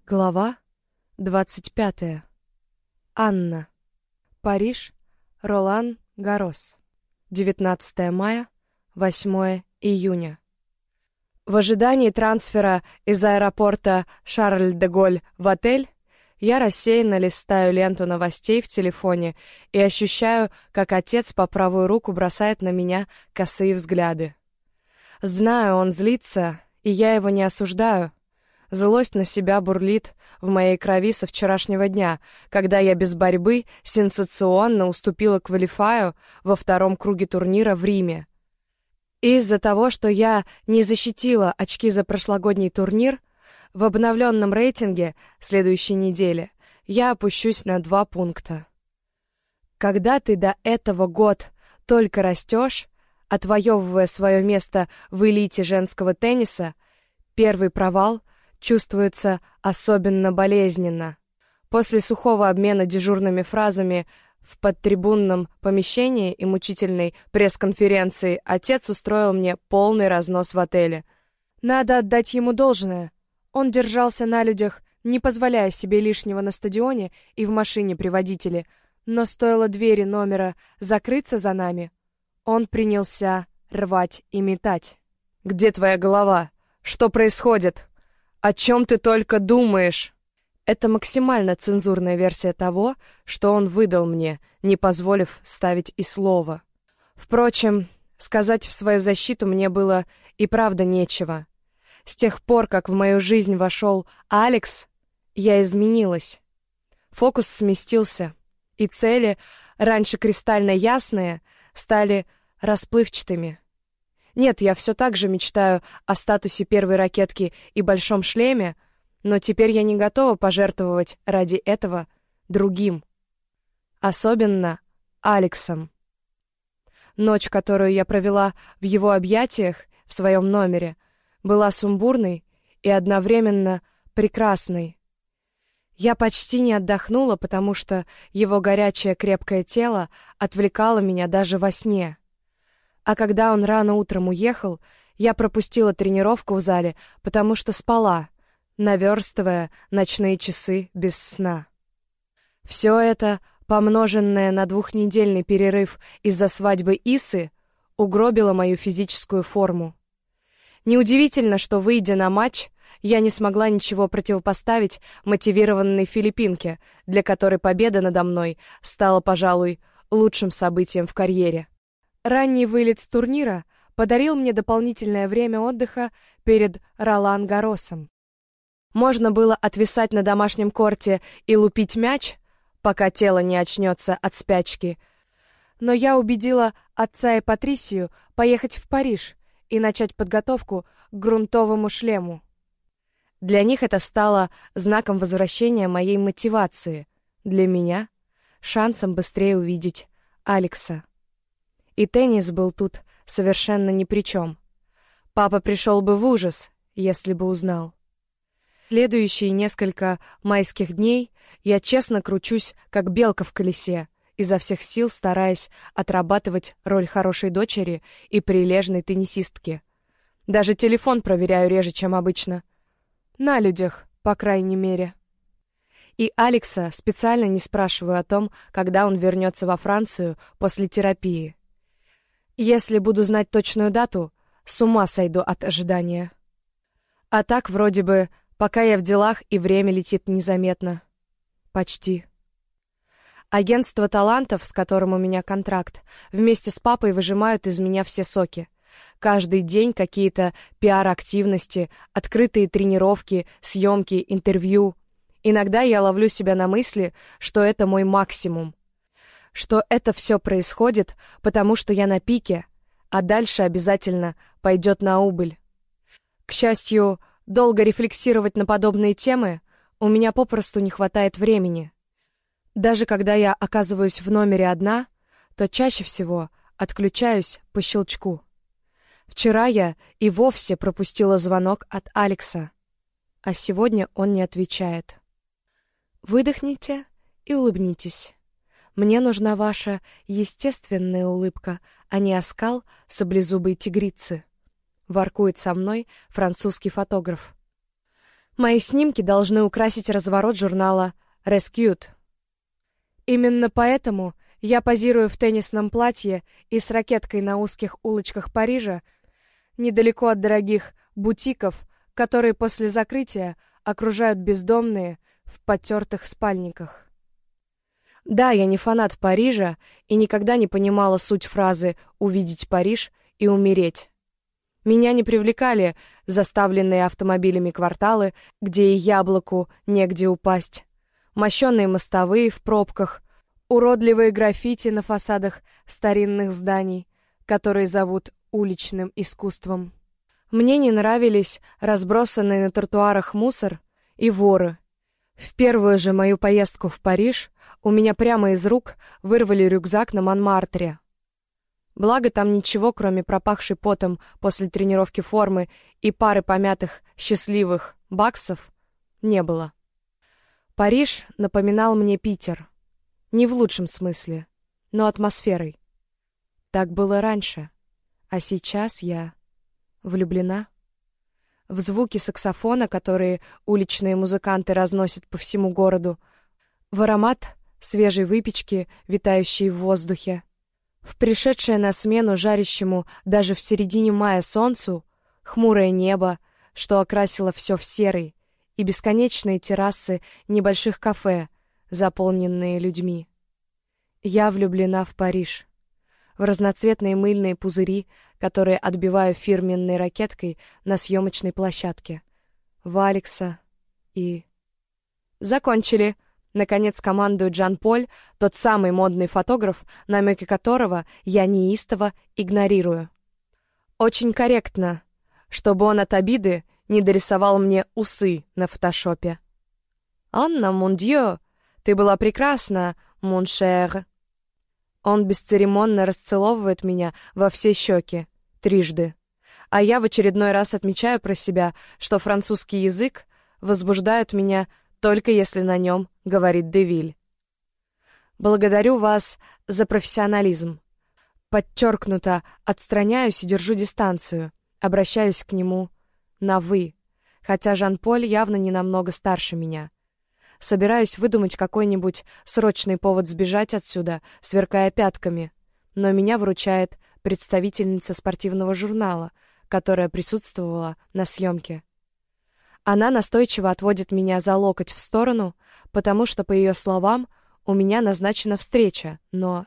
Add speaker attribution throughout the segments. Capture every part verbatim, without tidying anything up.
Speaker 1: Глава двадцать пятая. Анна. Париж. Ролан Гаррос. девятнадцатое мая, восьмое июня. В ожидании трансфера из аэропорта Шарль-де-Голль в отель я рассеянно листаю ленту новостей в телефоне и ощущаю, как отец по правую руку бросает на меня косые взгляды. Знаю, он злится, и я его не осуждаю. Злость на себя бурлит в моей крови со вчерашнего дня, когда я без борьбы сенсационно уступила квалифаю во втором круге турнира в Риме. Из-за того, что я не защитила очки за прошлогодний турнир, в обновленном рейтинге следующей недели я опущусь на два пункта. Когда ты до этого год только растешь, отвоевывая свое место в элите женского тенниса, первый провал чувствуется особенно болезненно. После сухого обмена дежурными фразами в подтрибунном помещении и мучительной пресс-конференции отец устроил мне полный разнос в отеле. Надо отдать ему должное. Он держался на людях, не позволяя себе лишнего на стадионе и в машине при водителе, но стоило двери номера закрыться за нами, он принялся рвать и метать. «Где твоя голова? Что происходит? О чем ты только думаешь?» Это максимально цензурная версия того, что он выдал мне, не позволив вставить и слова. Впрочем, сказать в свою защиту мне было и правда нечего. С тех пор, как в мою жизнь вошел Алекс, я изменилась. Фокус сместился, и цели, раньше кристально ясные, стали расплывчатыми. Нет, я все так же мечтаю о статусе первой ракетки и большом шлеме, но теперь я не готова пожертвовать ради этого другим. Особенно Алексом. Ночь, которую я провела в его объятиях в своем номере, была сумбурной и одновременно прекрасной. Я почти не отдохнула, потому что его горячее крепкое тело отвлекало меня даже во сне. А когда он рано утром уехал, я пропустила тренировку в зале, потому что спала, наверстывая ночные часы без сна. Все это, помноженное на двухнедельный перерыв из-за свадьбы Исы, угробило мою физическую форму. Неудивительно, что, выйдя на матч, я не смогла ничего противопоставить мотивированной филиппинке, для которой победа надо мной стала, пожалуй, лучшим событием в карьере. Ранний вылет с турнира подарил мне дополнительное время отдыха перед Ролан Гарросом. Можно было отвисать на домашнем корте и лупить мяч, пока тело не очнется от спячки, но я убедила отца и Патрисию поехать в Париж и начать подготовку к грунтовому шлему. Для них это стало знаком возвращения моей мотивации, для меня — шансом быстрее увидеть Алекса. И теннис был тут совершенно ни при чем. Папа пришел бы в ужас, если бы узнал. Следующие несколько майских дней я честно кручусь, как белка в колесе, изо всех сил стараясь отрабатывать роль хорошей дочери и прилежной теннисистки. Даже телефон проверяю реже, чем обычно. На людях, по крайней мере. И Алекса специально не спрашиваю о том, когда он вернется во Францию после терапии. Если буду знать точную дату, с ума сойду от ожидания. А так, вроде бы, пока я в делах, и время летит незаметно. Почти. Агентство талантов, с которым у меня контракт, вместе с папой выжимают из меня все соки. Каждый день какие-то пиар-активности, открытые тренировки, съемки, интервью. Иногда я ловлю себя на мысли, что это мой максимум. Что это все происходит, потому что я на пике, а дальше обязательно пойдет на убыль. К счастью, долго рефлексировать на подобные темы у меня попросту не хватает времени. Даже когда я оказываюсь в номере одна, то чаще всего отключаюсь по щелчку. Вчера я и вовсе пропустила звонок от Алекса, а сегодня он не отвечает. Выдохните и улыбнитесь. Мне нужна ваша естественная улыбка, а не оскал саблезубой тигрицы. Воркует со мной французский фотограф. Мои снимки должны украсить разворот журнала Rescued. Именно поэтому я позирую в теннисном платье и с ракеткой на узких улочках Парижа, недалеко от дорогих бутиков, которые после закрытия окружают бездомные в потертых спальниках. Да, я не фанат Парижа и никогда не понимала суть фразы «увидеть Париж и умереть». Меня не привлекали заставленные автомобилями кварталы, где и яблоку негде упасть, мощенные мостовые в пробках, уродливые граффити на фасадах старинных зданий, которые зовут уличным искусством. Мне не нравились разбросанный на тротуарах мусор и воры. В первую же мою поездку в Париж у меня прямо из рук вырвали рюкзак на Монмартре. Благо там ничего, кроме пропахшей потом после тренировки формы и пары помятых счастливых баксов, не было. Париж напоминал мне Питер. Не в лучшем смысле, но атмосферой. Так было раньше, а сейчас я влюблена. В звуки саксофона, которые уличные музыканты разносят по всему городу, в аромат свежей выпечки, витающей в воздухе, в пришедшее на смену жарящему даже в середине мая солнцу хмурое небо, что окрасило все в серый, и бесконечные террасы небольших кафе, заполненные людьми. Я влюблена в Париж, в разноцветные мыльные пузыри, которые отбиваю фирменной ракеткой на съемочной площадке, в Алекса и... Закончили! Наконец командует Жан-Поль, тот самый модный фотограф, намеки которого я неистово игнорирую. Очень корректно, чтобы он от обиды не дорисовал мне усы на фотошопе. «Анна, мон дьё, ты была прекрасна, мон шер». Он бесцеремонно расцеловывает меня во все щеки, трижды. А я в очередной раз отмечаю про себя, что французский язык возбуждает меня только если на нем говорит Девиль. Благодарю вас за профессионализм. Подчеркнуто отстраняюсь и держу дистанцию, обращаюсь к нему на «вы», хотя Жан-Поль явно не намного старше меня. Собираюсь выдумать какой-нибудь срочный повод сбежать отсюда, сверкая пятками, но меня выручает представительница спортивного журнала, которая присутствовала на съемке. Она настойчиво отводит меня за локоть в сторону, потому что, по ее словам, у меня назначена встреча, но...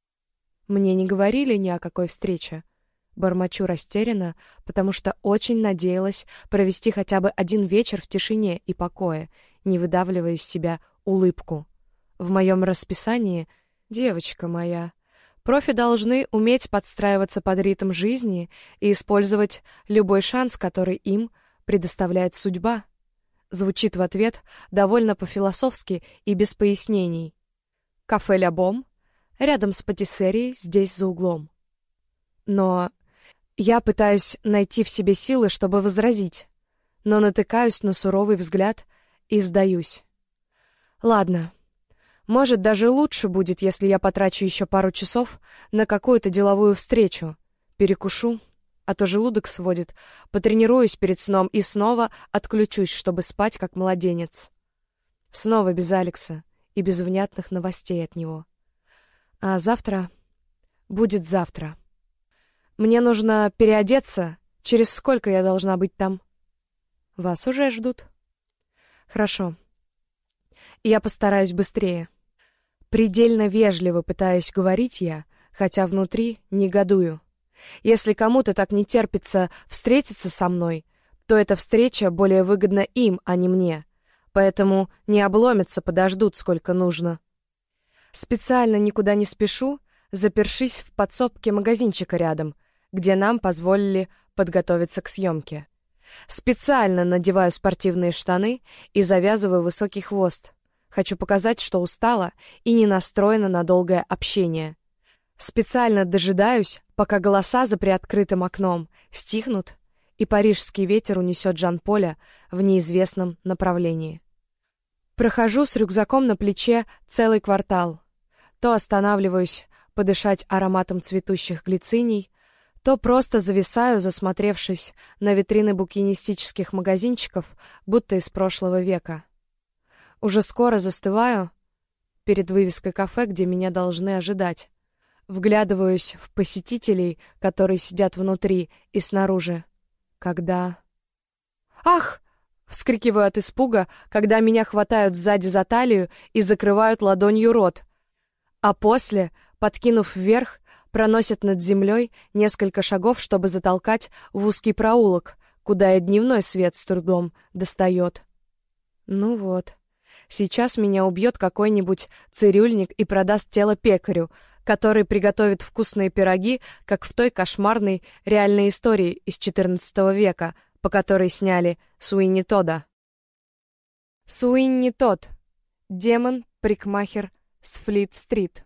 Speaker 1: Мне не говорили ни о какой встрече. Бормочу растерянно, потому что очень надеялась провести хотя бы один вечер в тишине и покое, не выдавливая из себя улыбку. В моем расписании, девочка моя, профи должны уметь подстраиваться под ритм жизни и использовать любой шанс, который им предоставляет судьба. Звучит в ответ довольно по-философски и без пояснений. Кафе «Ля Бом» рядом с патиссерией здесь за углом. Но я пытаюсь найти в себе силы, чтобы возразить, но натыкаюсь на суровый взгляд и сдаюсь. Ладно, может, даже лучше будет, если я потрачу еще пару часов на какую-то деловую встречу, перекушу, а то желудок сводит, потренируюсь перед сном и снова отключусь, чтобы спать как младенец. Снова без Алекса и без внятных новостей от него. А завтра будет завтра. Мне нужно переодеться. Через сколько я должна быть там? Вас уже ждут. Хорошо. Я постараюсь быстрее. Предельно вежливо пытаюсь говорить я, хотя внутри негодую. Если кому-то так не терпится встретиться со мной, то эта встреча более выгодна им, а не мне. Поэтому не обломятся, подождут сколько нужно. Специально никуда не спешу, запершись в подсобке магазинчика рядом, где нам позволили подготовиться к съемке. Специально надеваю спортивные штаны и завязываю высокий хвост. Хочу показать, что устала и не настроена на долгое общение. Специально дожидаюсь, пока голоса за приоткрытым окном стихнут, и парижский ветер унесет Жан-Поля в неизвестном направлении. Прохожу с рюкзаком на плече целый квартал. То останавливаюсь подышать ароматом цветущих глициний, то просто зависаю, засмотревшись на витрины букинистических магазинчиков, будто из прошлого века. Уже скоро застываю перед вывеской кафе, где меня должны ожидать. Вглядываюсь в посетителей, которые сидят внутри и снаружи. Когда... «Ах!» — вскрикиваю от испуга, когда меня хватают сзади за талию и закрывают ладонью рот. А после, подкинув вверх, проносят над землей несколько шагов, чтобы затолкать в узкий проулок, куда и дневной свет с трудом достает. Ну вот, сейчас меня убьет какой-нибудь цирюльник и продаст тело пекарю, который приготовит вкусные пироги, как в той кошмарной реальной истории из четырнадцатого века, по которой сняли Суинни Тодда. Суинни Тодд. Демон-парикмахер с Флит-стрит.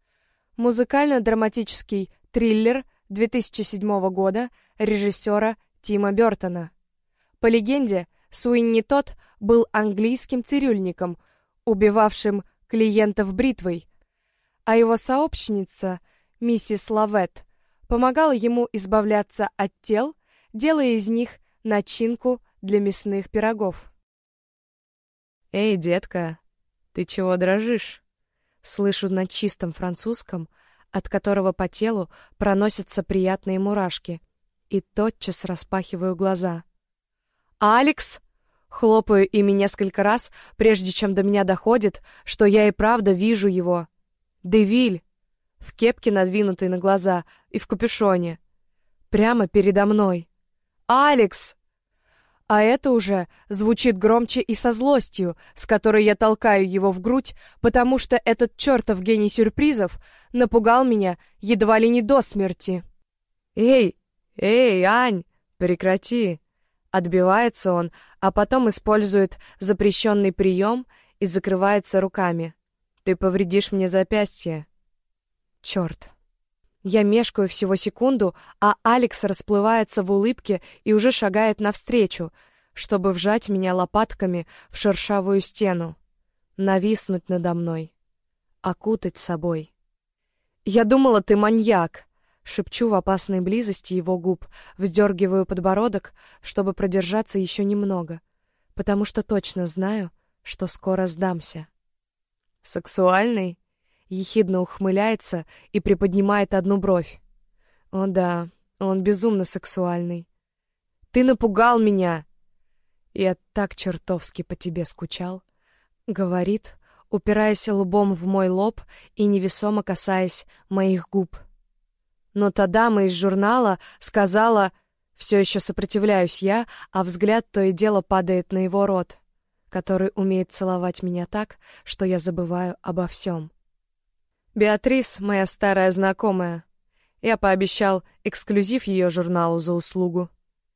Speaker 1: Музыкально-драматический триллер две тысячи седьмого года режиссера Тима Бёртона. По легенде, Суинни Тодд был английским цирюльником, убивавшим клиентов бритвой, а его сообщница, миссис Лавет, помогала ему избавляться от тел, делая из них начинку для мясных пирогов. «Эй, детка, ты чего дрожишь?» Слышу на чистом французском, от которого по телу проносятся приятные мурашки, и тотчас распахиваю глаза. «Алекс!» Хлопаю ими несколько раз, прежде чем до меня доходит, что я и правда вижу его. Девиль! В кепке, надвинутой на глаза, и в капюшоне. Прямо передо мной. «Алекс!» А это уже звучит громче и со злостью, с которой я толкаю его в грудь, потому что этот чертов гений сюрпризов напугал меня едва ли не до смерти. «Эй, эй, Ань, прекрати!» Отбивается он, а потом использует запрещенный прием и закрывается руками. «Ты повредишь мне запястье». Черт. Я мешкаю всего секунду, а Алекс расплывается в улыбке и уже шагает навстречу, чтобы вжать меня лопатками в шершавую стену, нависнуть надо мной, окутать собой. «Я думала, ты маньяк!» Шепчу в опасной близости его губ, вздергиваю подбородок, чтобы продержаться еще немного, потому что точно знаю, что скоро сдамся. «Сексуальный?» Ехидно ухмыляется и приподнимает одну бровь. «О да, он безумно сексуальный. Ты напугал меня!» «Я так чертовски по тебе скучал», — говорит, упираясь лбом в мой лоб и невесомо касаясь моих губ. Но та дама из журнала сказала... Все еще сопротивляюсь я, а взгляд то и дело падает на его рот, который умеет целовать меня так, что я забываю обо всем. Беатрис — моя старая знакомая. Я пообещал эксклюзив ее журналу за услугу.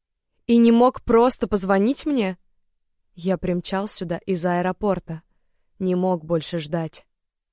Speaker 1: И не мог просто позвонить мне? Я примчал сюда из аэропорта. Не мог больше ждать.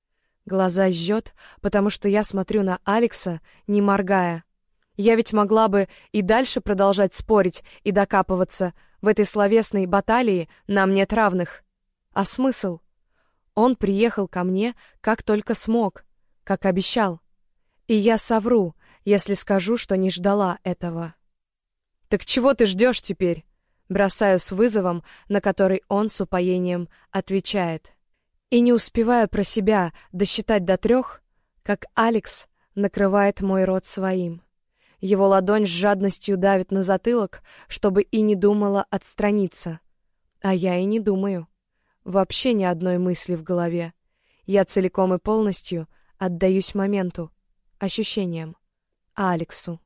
Speaker 1: Глаза жжет, потому что я смотрю на Алекса, не моргая. Я ведь могла бы и дальше продолжать спорить и докапываться. В этой словесной баталии нам нет равных. А смысл? Он приехал ко мне, как только смог, как обещал. И я совру, если скажу, что не ждала этого. «Так чего ты ждешь теперь?» Бросаю с вызовом, на который он с упоением отвечает. И не успеваю про себя досчитать до трех, как Алекс накрывает мой рот своим. Его ладонь с жадностью давит на затылок, чтобы и не думала отстраниться. А я и не думаю. Вообще ни одной мысли в голове. Я целиком и полностью отдаюсь моменту, ощущениям, Алексу.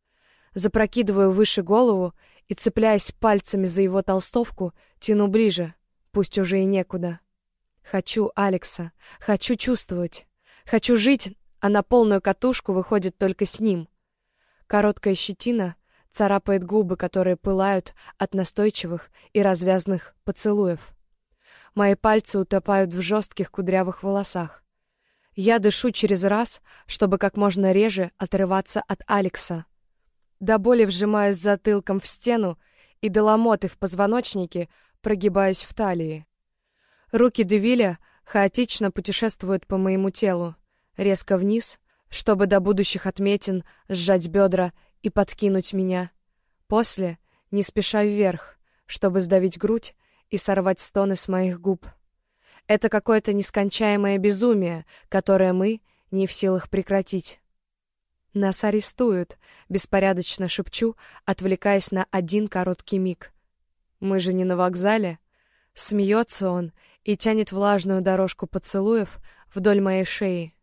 Speaker 1: Запрокидываю выше голову и, цепляясь пальцами за его толстовку, тяну ближе, пусть уже и некуда. Хочу Алекса, хочу чувствовать, хочу жить, а на полную катушку выходит только с ним. Короткая щетина царапает губы, которые пылают от настойчивых и развязных поцелуев. Мои пальцы утопают в жестких кудрявых волосах. Я дышу через раз, чтобы как можно реже отрываться от Алекса. До боли вжимаюсь затылком в стену и до ломоты в позвоночнике прогибаюсь в талии. Руки Девиля хаотично путешествуют по моему телу, резко вниз, чтобы до будущих отметин сжать бедра и подкинуть меня. После, не спеша вверх, чтобы сдавить грудь и сорвать стоны с моих губ. Это какое-то нескончаемое безумие, которое мы не в силах прекратить. Нас арестуют, беспорядочно шепчу, отвлекаясь на один короткий миг. Мы же не на вокзале. Смеется он и тянет влажную дорожку поцелуев вдоль моей шеи.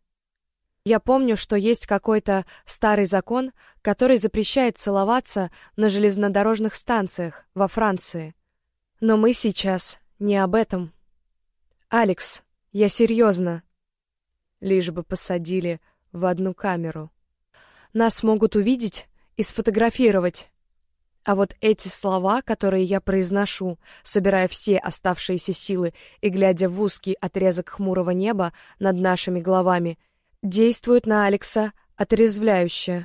Speaker 1: Я помню, что есть какой-то старый закон, который запрещает целоваться на железнодорожных станциях во Франции. Но мы сейчас не об этом. «Алекс, я серьезно». Лишь бы посадили в одну камеру. Нас могут увидеть и сфотографировать. А вот эти слова, которые я произношу, собирая все оставшиеся силы и глядя в узкий отрезок хмурого неба над нашими головами, действуют на Алекса отрезвляюще.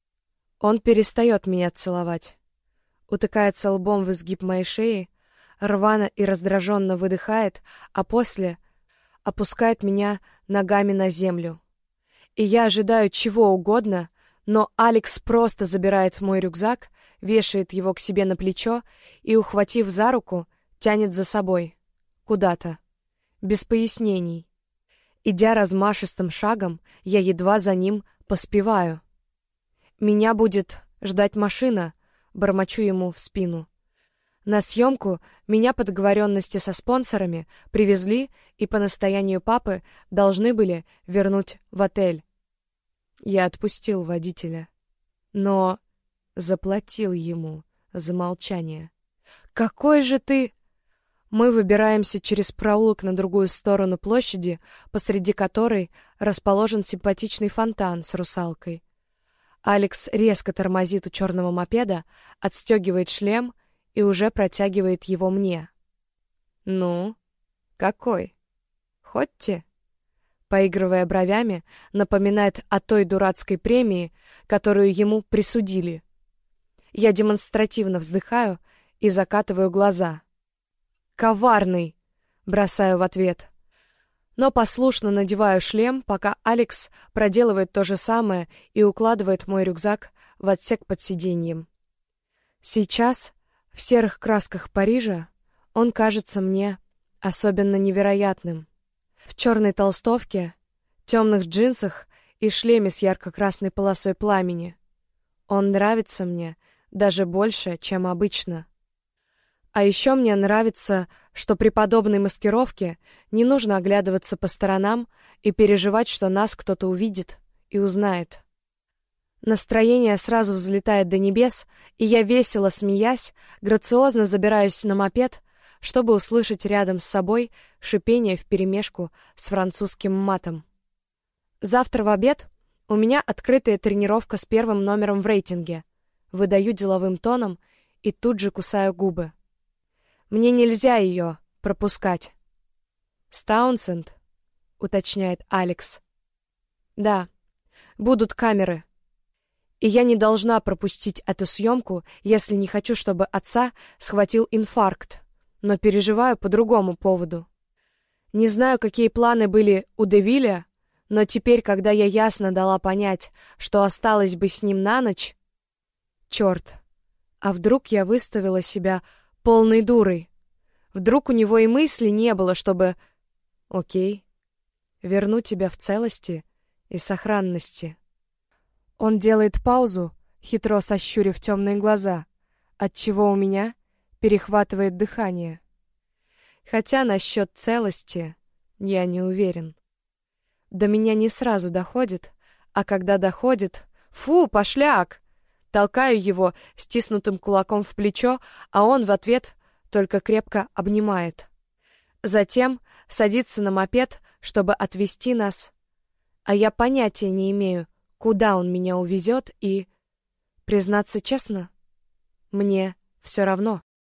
Speaker 1: Он перестает меня целовать. Утыкается лбом в изгиб моей шеи, рвано и раздраженно выдыхает, а после опускает меня ногами на землю. И я ожидаю чего угодно, но Алекс просто забирает мой рюкзак, вешает его к себе на плечо и, ухватив за руку, тянет за собой. Куда-то. Без пояснений. Идя размашистым шагом, я едва за ним поспеваю. «Меня будет ждать машина», — бормочу ему в спину. На съемку меня по договоренности со спонсорами привезли и по настоянию папы должны были вернуть в отель. Я отпустил водителя, но заплатил ему за молчание. «Какой же ты...» Мы выбираемся через проулок на другую сторону площади, посреди которой расположен симпатичный фонтан с русалкой. Алекс резко тормозит у черного мопеда, отстегивает шлем и уже протягивает его мне. «Ну, какой? Хотьте?» Поигрывая бровями, напоминает о той дурацкой премии, которую ему присудили. Я демонстративно вздыхаю и закатываю глаза. «Коварный!» — бросаю в ответ. Но послушно надеваю шлем, пока Алекс проделывает то же самое и укладывает мой рюкзак в отсек под сиденьем. Сейчас, в серых красках Парижа, он кажется мне особенно невероятным. В черной толстовке, темных джинсах и шлеме с ярко-красной полосой пламени. Он нравится мне даже больше, чем обычно. А еще мне нравится, что при подобной маскировке не нужно оглядываться по сторонам и переживать, что нас кто-то увидит и узнает. Настроение сразу взлетает до небес, и я, весело смеясь, грациозно забираюсь на мопед, чтобы услышать рядом с собой шипение вперемешку с французским матом. Завтра в обед у меня открытая тренировка с первым номером в рейтинге. Выдаю деловым тоном и тут же кусаю губы. Мне нельзя ее пропускать. «С Таунсенд?» — уточняет Алекс. «Да, будут камеры. И я не должна пропустить эту съемку, если не хочу, чтобы отца схватил инфаркт. Но переживаю по другому поводу. Не знаю, какие планы были у Девиля, но теперь, когда я ясно дала понять, что осталась бы с ним на ночь... Черт, а вдруг я выставила себя полной дурой? Вдруг у него и мысли не было, чтобы... Окей, верну тебя в целости и сохранности. Он делает паузу, хитро сощурив темные глаза, отчего у меня перехватывает дыхание. Хотя насчет целости я не уверен. До меня не сразу доходит, а когда доходит... Фу, пошляк! Толкаю его стиснутым кулаком в плечо, а он в ответ только крепко обнимает. Затем садится на мопед, чтобы отвезти нас. А я понятия не имею, куда он меня увезет, и... Признаться честно, мне все равно.